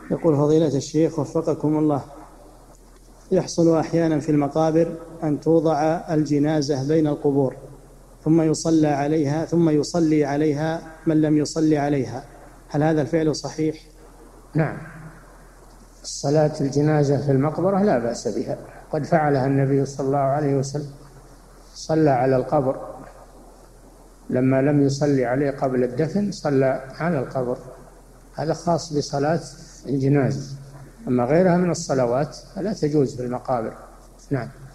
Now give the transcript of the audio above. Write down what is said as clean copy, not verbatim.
يقول فضيلة الشيخ وفقكم الله، يحصل أحيانا في المقابر أن توضع الجنازة بين القبور ثم يصلي عليها من لم يصلي عليها، هل هذا الفعل صحيح؟ نعم، الصلاة الجنازة في المقبرة لا بأس بها، قد فعلها النبي صلى الله عليه وسلم، صلى على القبر لما لم يصلي عليه قبل الدفن، صلى على القبر، هذا خاص بصلاة الجنازة، أما غيرها من الصلوات فلا تجوز في المقابر. نعم.